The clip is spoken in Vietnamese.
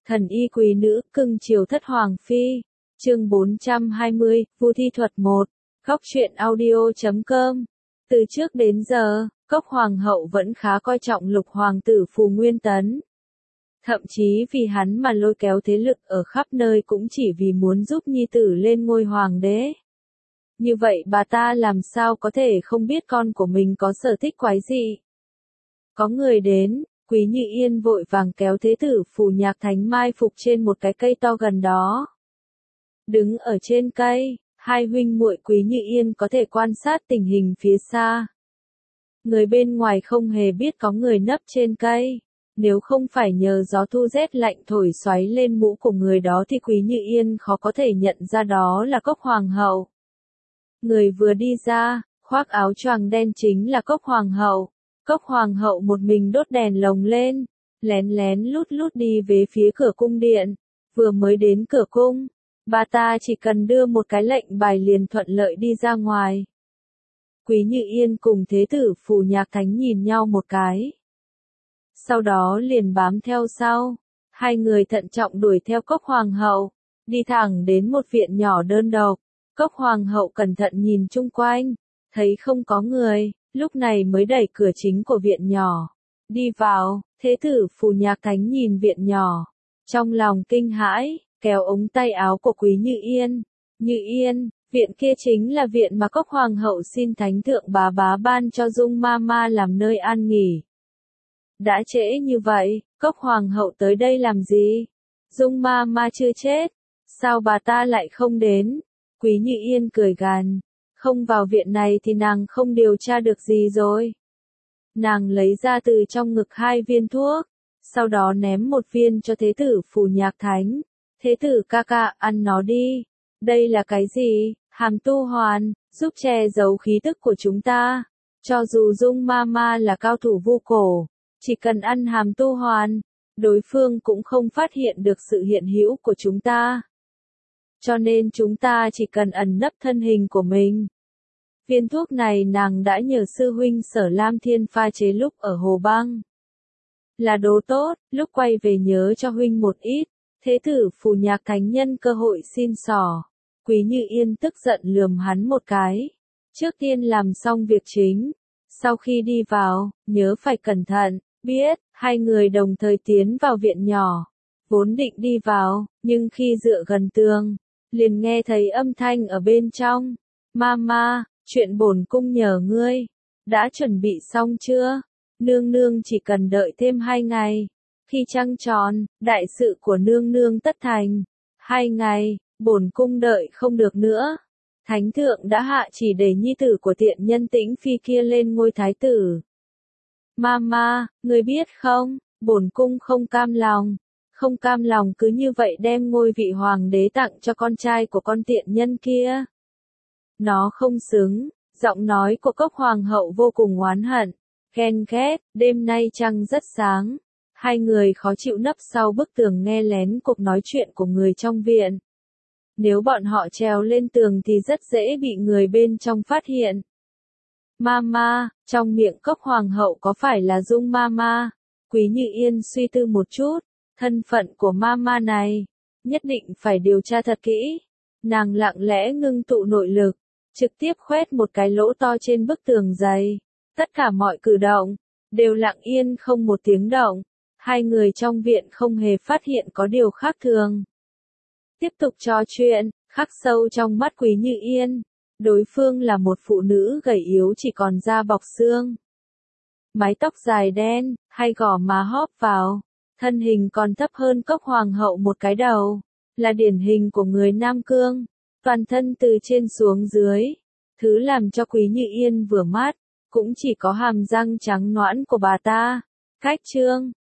Thần y quý nữ, cưng chiều thất hoàng phi. Chương 420, Vu Thi Thuật 1. Góc truyện audio.com. Từ trước đến giờ, Cốc hoàng hậu vẫn khá coi trọng lục hoàng tử Phù Nguyên Tấn. Thậm chí vì hắn mà lôi kéo thế lực ở khắp nơi cũng chỉ vì muốn giúp nhi tử lên ngôi hoàng đế. Như vậy bà ta làm sao có thể không biết con của mình có sở thích quái dị. Có người đến, Quý Như Yên vội vàng kéo thế tử Phù Nhạc Thánh mai phục trên một cái cây to gần đó. Đứng ở trên cây, hai huynh muội Quý Như Yên có thể quan sát tình hình phía xa. Người bên ngoài không hề biết có người nấp trên cây. Nếu không phải nhờ gió thu rét lạnh thổi xoáy lên mũ của người đó thì Quý Như Yên khó có thể nhận ra đó là Cốc hoàng hậu. Người vừa đi ra, khoác áo choàng đen chính là Cốc hoàng hậu. Cốc hoàng hậu một mình đốt đèn lồng lên, lén lén lút lút đi về phía cửa cung điện. Vừa mới đến cửa cung, bà ta chỉ cần đưa một cái lệnh bài liền thuận lợi đi ra ngoài. Quý Như Yên cùng thế tử Phù Nhạc Thánh nhìn nhau một cái. Sau đó liền bám theo sau. Hai người thận trọng đuổi theo Cốc hoàng hậu, đi thẳng đến một viện nhỏ đơn độc. Cốc hoàng hậu cẩn thận nhìn chung quanh, thấy không có người, lúc này mới đẩy cửa chính của viện nhỏ. Đi vào, thế tử Phù Nhạc Thánh nhìn viện nhỏ. Trong lòng kinh hãi, kéo ống tay áo của Quý Như Yên. Như Yên, viện kia chính là viện mà Cốc hoàng hậu xin Thánh thượng bá bá ban cho Dung ma ma làm nơi an nghỉ. Đã trễ như vậy, Cốc hoàng hậu tới đây làm gì? Dung ma ma chưa chết, sao bà ta lại không đến? Quý Như Yên cười gằn, không vào viện này thì nàng không điều tra được gì rồi. Nàng lấy ra từ trong ngực 2 viên thuốc, sau đó ném một viên cho thế tử Phù Nhạc Thánh. Thế tử ca ca, ăn nó đi. Đây là cái gì? Hàm tu hoàn, giúp che giấu khí tức của chúng ta. Cho dù Dung ma ma là cao thủ vu cổ, chỉ cần ăn hàm tu hoàn, đối phương cũng không phát hiện được sự hiện hữu của chúng ta. Cho nên chúng ta chỉ cần ẩn nấp thân hình của mình. Viên thuốc này nàng đã nhờ sư huynh Sở Lam Thiên pha chế lúc ở Hồ Băng. Là đồ tốt, lúc quay về nhớ cho huynh một ít. Thế tử Phù Nhạc Thánh nhân cơ hội xin xỏ. Quý Như Yên tức giận lườm hắn một cái. Trước tiên làm xong việc chính. Sau khi đi vào, nhớ phải cẩn thận. Biết, hai người đồng thời tiến vào viện nhỏ. Vốn định đi vào, nhưng khi dựa gần tường, liền nghe thấy âm thanh ở bên trong. Mama, chuyện bổn cung nhờ ngươi. Đã chuẩn bị xong chưa? Nương nương chỉ cần đợi thêm 2 ngày. Khi trăng tròn, đại sự của nương nương tất thành. 2 ngày, bổn cung đợi không được nữa. Thánh thượng đã hạ chỉ để nhi tử của tiện nhân Tĩnh Phi kia lên ngôi thái tử. Mama, ngươi biết không, bổn cung không cam lòng. Không cam lòng cứ như vậy đem ngôi vị hoàng đế tặng cho con trai của con tiện nhân kia. Nó không xứng, giọng nói của Cốc hoàng hậu vô cùng oán hận, ghen ghét. Đêm nay trăng rất sáng. Hai người khó chịu nấp sau bức tường nghe lén cuộc nói chuyện của người trong viện. Nếu bọn họ trèo lên tường thì rất dễ bị người bên trong phát hiện. Mama, trong miệng Cốc hoàng hậu có phải là Dung mama? Quý Như Yên suy tư một chút, thân phận của mama này, nhất định phải điều tra thật kỹ. Nàng lặng lẽ ngưng tụ nội lực, trực tiếp khoét một cái lỗ to trên bức tường dày. Tất cả mọi cử động, đều lặng yên không một tiếng động. Hai người trong viện không hề phát hiện có điều khác thường. Tiếp tục trò chuyện, khắc sâu trong mắt Quý Như Yên. Đối phương là một phụ nữ gầy yếu chỉ còn da bọc xương. Mái tóc dài đen, hay gò má hóp vào. Thân hình còn thấp hơn Cốc hoàng hậu một cái đầu. Là điển hình của người Nam Cương. Toàn thân từ trên xuống dưới. Thứ làm cho Quý Như Yên vừa mắt, cũng chỉ có hàm răng trắng nõn của bà ta. Cách trương,